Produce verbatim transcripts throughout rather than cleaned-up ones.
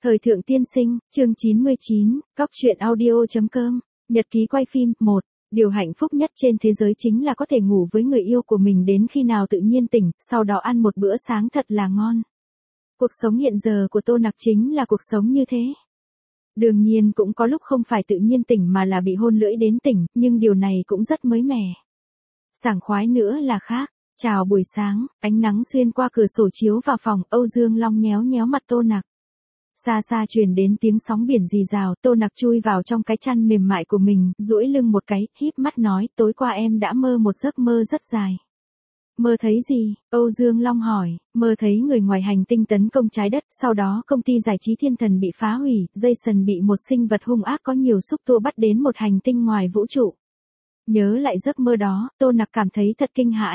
Thời thượng tiên sinh, chương chín mươi chín, cóc truyện audio.com, nhật ký quay phim, một. Điều hạnh phúc nhất trên thế giới chính là có thể ngủ với người yêu của mình đến khi nào tự nhiên tỉnh, sau đó ăn một bữa sáng thật là ngon. Cuộc sống hiện giờ của Tô Nặc chính là cuộc sống như thế. Đương nhiên cũng có lúc không phải tự nhiên tỉnh mà là bị hôn lưỡi đến tỉnh, nhưng điều này cũng rất mới mẻ. Sảng khoái nữa là khác. Chào buổi sáng, ánh nắng xuyên qua cửa sổ chiếu vào phòng, Âu Dương Long nhéo nhéo mặt Tô Nặc. Xa xa truyền đến tiếng sóng biển rì rào, Tô Nặc chui vào trong cái chăn mềm mại của mình, duỗi lưng một cái, híp mắt nói, tối qua em đã mơ một giấc mơ rất dài. Mơ thấy gì? Âu Dương Long hỏi, mơ thấy người ngoài hành tinh tấn công trái đất, sau đó công ty giải trí Thiên Thần bị phá hủy, Jason bị một sinh vật hung ác có nhiều xúc tua bắt đến một hành tinh ngoài vũ trụ. Nhớ lại giấc mơ đó, Tô Nặc cảm thấy thật kinh hãi.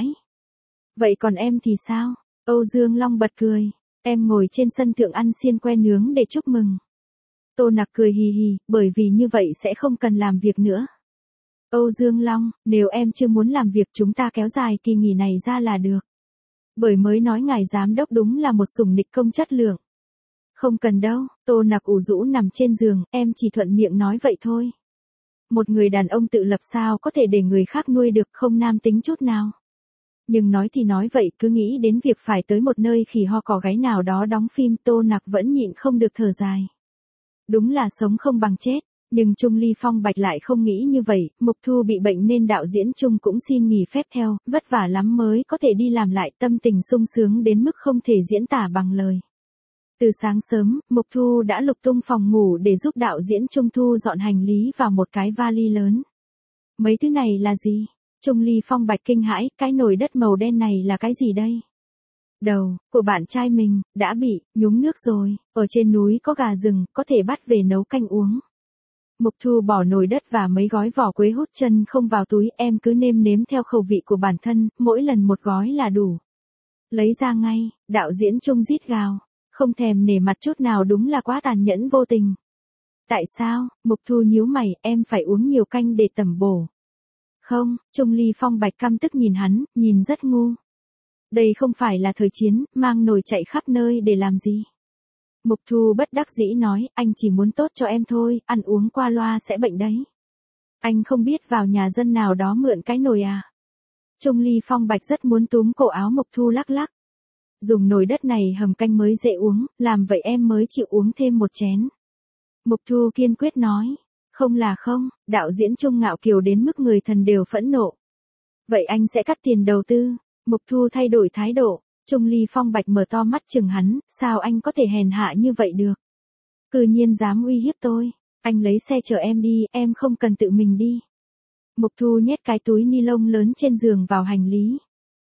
Vậy còn em thì sao? Âu Dương Long bật cười. Em ngồi trên sân thượng ăn xiên que nướng để chúc mừng. Tô Nặc cười hì hì, bởi vì như vậy sẽ không cần làm việc nữa. Âu Dương Long, nếu em chưa muốn làm việc chúng ta kéo dài kỳ nghỉ này ra là được. Bởi mới nói ngài giám đốc đúng là một sủng nịch công chất lượng. Không cần đâu, Tô Nặc ủ rũ nằm trên giường, em chỉ thuận miệng nói vậy thôi. Một người đàn ông tự lập sao có thể để người khác nuôi được, không nam tính chút nào. Nhưng nói thì nói vậy, cứ nghĩ đến việc phải tới một nơi khỉ ho cò gáy nào đó đóng phim, Tô Nặc vẫn nhịn không được thở dài. Đúng là sống không bằng chết, nhưng Trung Ly Phong Bạch lại không nghĩ như vậy, Mục Thu bị bệnh nên đạo diễn Trung cũng xin nghỉ phép theo, vất vả lắm mới có thể đi làm lại, tâm tình sung sướng đến mức không thể diễn tả bằng lời. Từ sáng sớm, Mục Thu đã lục tung phòng ngủ để giúp đạo diễn Trung thu dọn hành lý vào một cái vali lớn. Mấy thứ này là gì? Trung Ly Phong Bạch kinh hãi, cái nồi đất màu đen này là cái gì đây? Đầu của bạn trai mình đã bị nhúng nước rồi, ở trên núi có gà rừng, có thể bắt về nấu canh uống. Mục Thu bỏ nồi đất và mấy gói vỏ quế hút chân không vào túi, em cứ nêm nếm theo khẩu vị của bản thân, mỗi lần một gói là đủ. Lấy ra ngay, đạo diễn Trung rít gào, không thèm nể mặt chút nào, đúng là quá tàn nhẫn vô tình. Tại sao? Mục Thu nhíu mày, em phải uống nhiều canh để tẩm bổ. Không, Trung Ly Phong Bạch căm tức nhìn hắn, nhìn rất ngu. Đây không phải là thời chiến, mang nồi chạy khắp nơi để làm gì. Mục Thu bất đắc dĩ nói, anh chỉ muốn tốt cho em thôi, ăn uống qua loa sẽ bệnh đấy. Anh không biết vào nhà dân nào đó mượn cái nồi à? Trung Ly Phong Bạch rất muốn túm cổ áo Mục Thu lắc lắc. Dùng nồi đất này hầm canh mới dễ uống, làm vậy em mới chịu uống thêm một chén. Mục Thu kiên quyết nói. Không là không, đạo diễn Trung ngạo kiều đến mức người thần đều phẫn nộ. Vậy anh sẽ cắt tiền đầu tư. Mục Thu thay đổi thái độ. Trung Ly Phong Bạch mở to mắt chừng hắn, sao anh có thể hèn hạ như vậy được? Cư nhiên dám uy hiếp tôi. Anh lấy xe chở em đi, em không cần tự mình đi. Mục Thu nhét cái túi ni lông lớn trên giường vào hành lý.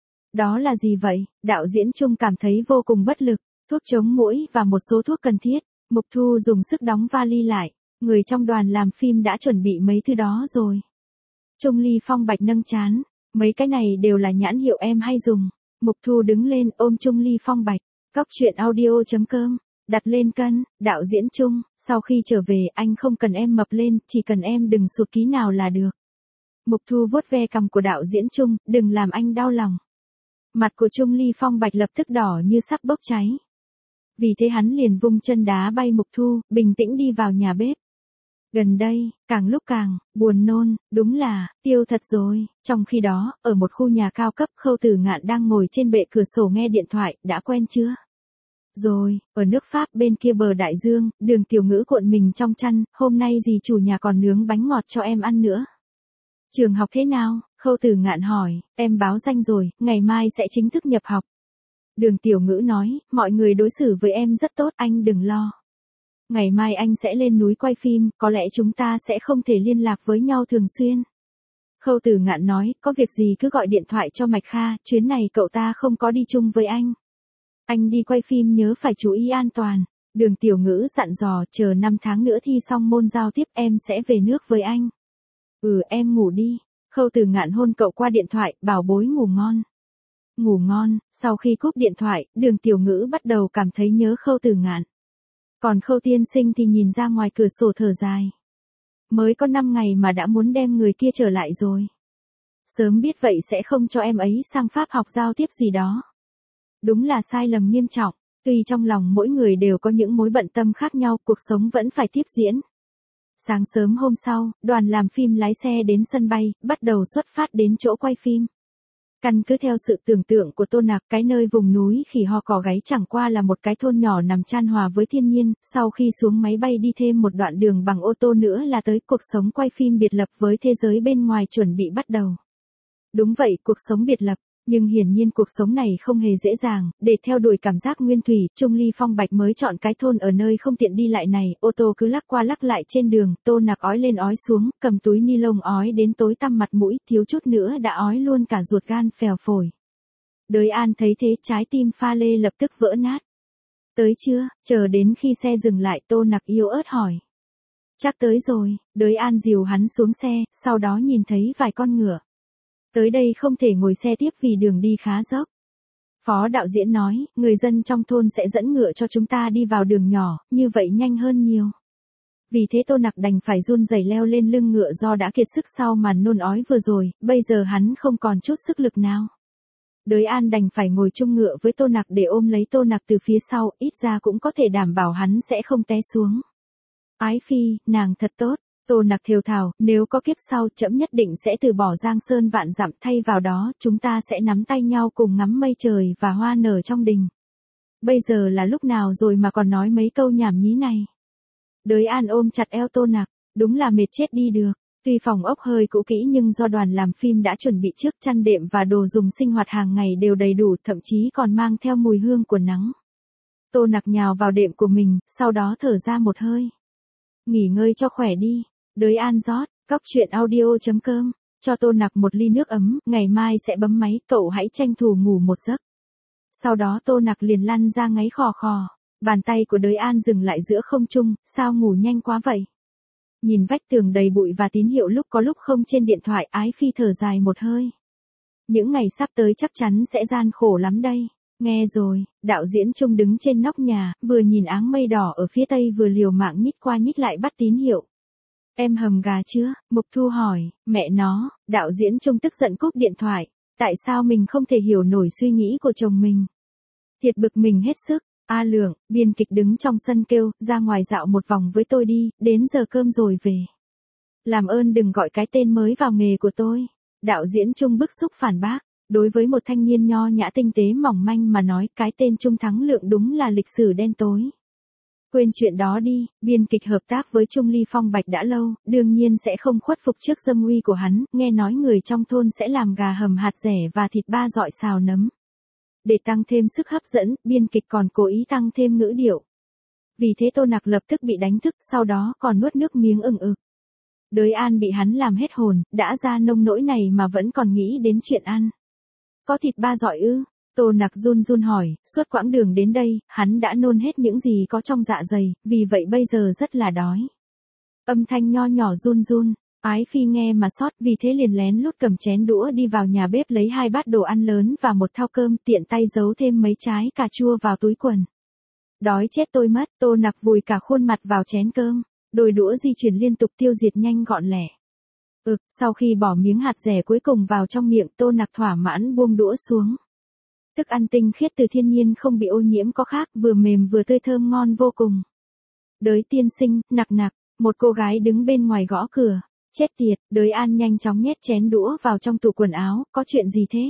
Đó là gì vậy? Đạo diễn Trung cảm thấy vô cùng bất lực. Thuốc chống muỗi và một số thuốc cần thiết. Mục Thu dùng sức đóng vali lại. Người trong đoàn làm phim đã chuẩn bị mấy thứ đó rồi. Trung Ly Phong Bạch nâng trán. Mấy cái này đều là nhãn hiệu em hay dùng. Mục Thu đứng lên ôm Trung Ly Phong Bạch. Cóc truyện audio.com. Đặt lên cân, đạo diễn Trung, sau khi trở về anh không cần em mập lên, chỉ cần em đừng sụt ký nào là được. Mục Thu vuốt ve cằm của đạo diễn Trung, đừng làm anh đau lòng. Mặt của Trung Ly Phong Bạch lập tức đỏ như sắp bốc cháy. Vì thế hắn liền vung chân đá bay Mục Thu, bình tĩnh đi vào nhà bếp. Gần đây, càng lúc càng buồn nôn, đúng là tiêu thật rồi. Trong khi đó, ở một khu nhà cao cấp, Khâu Tử Ngạn đang ngồi trên bệ cửa sổ nghe điện thoại, đã quen chưa? Rồi, ở nước Pháp bên kia bờ đại dương, Đường Tiểu Ngữ cuộn mình trong chăn, hôm nay dì chủ nhà còn nướng bánh ngọt cho em ăn nữa. Trường học thế nào? Khâu Tử Ngạn hỏi, em báo danh rồi, ngày mai sẽ chính thức nhập học. Đường Tiểu Ngữ nói, mọi người đối xử với em rất tốt, anh đừng lo. Ngày mai anh sẽ lên núi quay phim, có lẽ chúng ta sẽ không thể liên lạc với nhau thường xuyên. Khâu Tử Ngạn nói, có việc gì cứ gọi điện thoại cho Mạch Kha, chuyến này cậu ta không có đi chung với anh. Anh đi quay phim nhớ phải chú ý an toàn. Đường Tiểu Ngữ dặn dò, chờ năm tháng nữa thi xong môn giao tiếp em sẽ về nước với anh. Ừ em ngủ đi. Khâu Tử Ngạn hôn cậu qua điện thoại, bảo bối ngủ ngon. Ngủ ngon, sau khi cúp điện thoại, Đường Tiểu Ngữ bắt đầu cảm thấy nhớ Khâu Tử Ngạn. Còn Khâu tiên sinh thì nhìn ra ngoài cửa sổ thở dài. Mới có năm ngày mà đã muốn đem người kia trở lại rồi. Sớm biết vậy sẽ không cho em ấy sang Pháp học giao tiếp gì đó. Đúng là sai lầm nghiêm trọng. Tuy trong lòng mỗi người đều có những mối bận tâm khác nhau, cuộc sống vẫn phải tiếp diễn. Sáng sớm hôm sau, đoàn làm phim lái xe đến sân bay, bắt đầu xuất phát đến chỗ quay phim. Căn cứ theo sự tưởng tượng của Tô Nặc, cái nơi vùng núi Khỉ Ho Cò Gáy chẳng qua là một cái thôn nhỏ nằm chan hòa với thiên nhiên, sau khi xuống máy bay đi thêm một đoạn đường bằng ô tô nữa là tới cuộc sống quay phim biệt lập với thế giới bên ngoài chuẩn bị bắt đầu. Đúng vậy, cuộc sống biệt lập. Nhưng hiển nhiên cuộc sống này không hề dễ dàng, để theo đuổi cảm giác nguyên thủy, Trung Ly Phong Bạch mới chọn cái thôn ở nơi không tiện đi lại này, ô tô cứ lắc qua lắc lại trên đường, Tô Nặc ói lên ói xuống, cầm túi ni lông ói đến tối tăm mặt mũi, thiếu chút nữa đã ói luôn cả ruột gan phèo phổi. Đới An thấy thế trái tim pha lê lập tức vỡ nát. Tới chưa, chờ đến khi xe dừng lại Tô Nặc yếu ớt hỏi. Chắc tới rồi, Đới An dìu hắn xuống xe, sau đó nhìn thấy vài con ngựa. Tới đây không thể ngồi xe tiếp vì đường đi khá dốc. Phó đạo diễn nói, người dân trong thôn sẽ dẫn ngựa cho chúng ta đi vào đường nhỏ, như vậy nhanh hơn nhiều. Vì thế Tô Nặc đành phải run rẩy leo lên lưng ngựa do đã kiệt sức sau màn nôn ói vừa rồi, bây giờ hắn không còn chút sức lực nào. Đới An đành phải ngồi chung ngựa với Tô Nặc để ôm lấy Tô Nặc từ phía sau, ít ra cũng có thể đảm bảo hắn sẽ không té xuống. Ái Phi, nàng thật tốt. Tô Nặc thều thào, nếu có kiếp sau trẫm nhất định sẽ từ bỏ giang sơn vạn dặm, thay vào đó chúng ta sẽ nắm tay nhau cùng ngắm mây trời và hoa nở trong đình. Bây giờ là lúc nào rồi mà còn nói mấy câu nhảm nhí này. Đới An ôm chặt eo Tô Nặc, đúng là mệt chết đi được. Tuy phòng ốc hơi cũ kỹ nhưng do đoàn làm phim đã chuẩn bị trước, chăn đệm và đồ dùng sinh hoạt hàng ngày đều đầy đủ, thậm chí còn mang theo mùi hương của nắng. Tô Nặc nhào vào đệm của mình, sau đó thở ra một hơi. Nghỉ ngơi cho khỏe đi. Đới An rót, cóc truyện audio chấm com, cho Tô Nặc một ly nước ấm, ngày mai sẽ bấm máy, cậu hãy tranh thủ ngủ một giấc. Sau đó Tô Nặc liền lăn ra ngáy khò khò, bàn tay của Đới An dừng lại giữa không trung, sao ngủ nhanh quá vậy? Nhìn vách tường đầy bụi và tín hiệu lúc có lúc không trên điện thoại, Ái Phi thở dài một hơi. Những ngày sắp tới chắc chắn sẽ gian khổ lắm đây. Nghe rồi, đạo diễn Trung đứng trên nóc nhà, vừa nhìn áng mây đỏ ở phía tây vừa liều mạng nhích qua nhích lại bắt tín hiệu. Em hầm gà chưa? Mục Thu hỏi, mẹ nó, đạo diễn Trung tức giận cúp điện thoại. Tại sao mình không thể hiểu nổi suy nghĩ của chồng mình? Thiệt bực mình hết sức. A Lượng, biên kịch đứng trong sân kêu, ra ngoài dạo một vòng với tôi đi, đến giờ cơm rồi về. Làm ơn đừng gọi cái tên mới vào nghề của tôi. Đạo diễn Trung bức xúc phản bác. Đối với một thanh niên nho nhã tinh tế mỏng manh mà nói, cái tên Trung Thắng Lượng đúng là lịch sử đen tối. Quên chuyện đó đi, biên kịch hợp tác với Trung Ly Phong Bạch đã lâu, đương nhiên sẽ không khuất phục trước dâm uy của hắn, nghe nói người trong thôn sẽ làm gà hầm hạt rẻ và thịt ba dọi xào nấm. Để tăng thêm sức hấp dẫn, biên kịch còn cố ý tăng thêm ngữ điệu. Vì thế Tô Nặc lập tức bị đánh thức, sau đó còn nuốt nước miếng ừng ực. Đới An bị hắn làm hết hồn, đã ra nông nỗi này mà vẫn còn nghĩ đến chuyện ăn. Có thịt ba dọi ư? Tô Nặc run run hỏi, suốt quãng đường đến đây, hắn đã nôn hết những gì có trong dạ dày, vì vậy bây giờ rất là đói. Âm thanh nho nhỏ run run, Ái Phi nghe mà sót, vì thế liền lén lút cầm chén đũa đi vào nhà bếp lấy hai bát đồ ăn lớn và một thau cơm, tiện tay giấu thêm mấy trái cà chua vào túi quần. Đói chết tôi mất, Tô Nặc vùi cả khuôn mặt vào chén cơm, đôi đũa di chuyển liên tục tiêu diệt nhanh gọn lẹ. Ực, sau khi bỏ miếng hạt rẻ cuối cùng vào trong miệng, Tô Nặc thỏa mãn buông đũa xuống. Thức ăn tinh khiết từ thiên nhiên không bị ô nhiễm có khác, vừa mềm vừa tươi thơm ngon vô cùng. Đới tiên sinh, Nặc Nặc, một cô gái đứng bên ngoài gõ cửa. Chết tiệt, Đới An nhanh chóng nhét chén đũa vào trong tủ quần áo, có chuyện gì thế?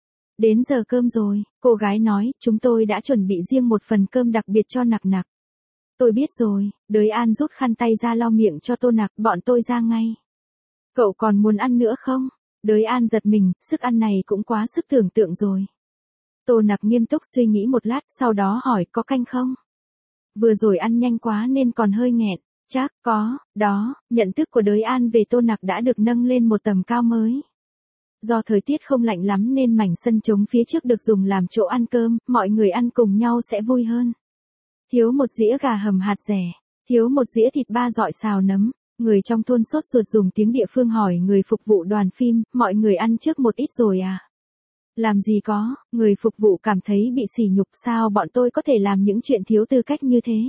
Đến giờ cơm rồi, cô gái nói, chúng tôi đã chuẩn bị riêng một phần cơm đặc biệt cho Nặc Nặc. Tôi biết rồi, Đới An rút khăn tay ra lau miệng cho Tô Nặc, bọn tôi ra ngay. Cậu còn muốn ăn nữa không? Đới An giật mình, sức ăn này cũng quá sức tưởng tượng rồi. Tô Nặc nghiêm túc suy nghĩ một lát, sau đó hỏi, có canh không? Vừa rồi ăn nhanh quá nên còn hơi nghẹn. Chắc, có, đó, nhận thức của Đới An về Tô Nặc đã được nâng lên một tầm cao mới. Do thời tiết không lạnh lắm nên mảnh sân trống phía trước được dùng làm chỗ ăn cơm, mọi người ăn cùng nhau sẽ vui hơn. Thiếu một dĩa gà hầm hạt rẻ, thiếu một dĩa thịt ba dọi xào nấm. Người trong thôn sốt ruột dùng tiếng địa phương hỏi người phục vụ đoàn phim, mọi người ăn trước một ít rồi à? Làm gì có, người phục vụ cảm thấy bị sỉ nhục, sao bọn tôi có thể làm những chuyện thiếu tư cách như thế?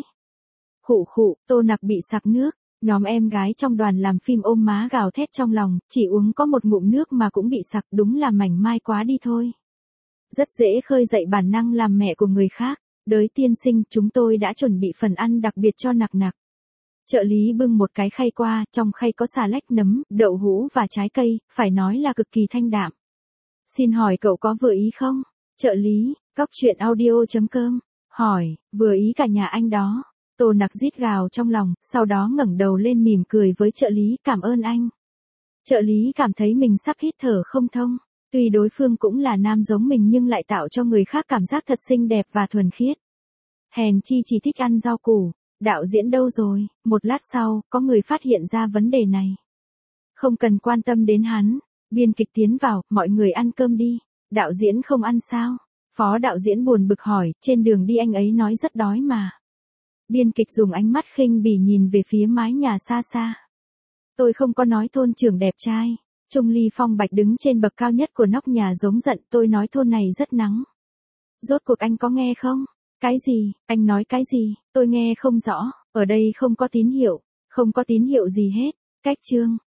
Khụ khụ, Tô Nặc bị sặc nước, nhóm em gái trong đoàn làm phim ôm má gào thét trong lòng, chỉ uống có một ngụm nước mà cũng bị sặc, đúng là mảnh mai quá đi thôi. Rất dễ khơi dậy bản năng làm mẹ của người khác. Đới tiên sinh, chúng tôi đã chuẩn bị phần ăn đặc biệt cho nặc nặc. Trợ lý bưng một cái khay qua, trong khay có xà lách, nấm, đậu hũ và trái cây, phải nói là cực kỳ thanh đạm. Xin hỏi cậu có vừa ý không? Trợ lý, cóc truyện audio chấm com, hỏi, vừa ý cả nhà anh đó. Tô Nặc rít gào trong lòng, sau đó ngẩng đầu lên mỉm cười với trợ lý, cảm ơn anh. Trợ lý cảm thấy mình sắp hít thở không thông. Tuy đối phương cũng là nam giống mình nhưng lại tạo cho người khác cảm giác thật xinh đẹp và thuần khiết. Hèn chi chỉ thích ăn rau củ. Đạo diễn đâu rồi? Một lát sau, có người phát hiện ra vấn đề này. Không cần quan tâm đến hắn. Biên kịch tiến vào, mọi người ăn cơm đi. Đạo diễn không ăn sao? Phó đạo diễn buồn bực hỏi, trên đường đi anh ấy nói rất đói mà. Biên kịch dùng ánh mắt khinh bỉ nhìn về phía mái nhà xa xa. Tôi không có nói thôn trưởng đẹp trai. Trung Ly Phong Bạch đứng trên bậc cao nhất của nóc nhà giống giận, tôi nói thôn này rất nắng. Rốt cuộc anh có nghe không? Cái gì? Anh nói cái gì? Tôi nghe không rõ, ở đây không có tín hiệu, không có tín hiệu gì hết. Cách chương.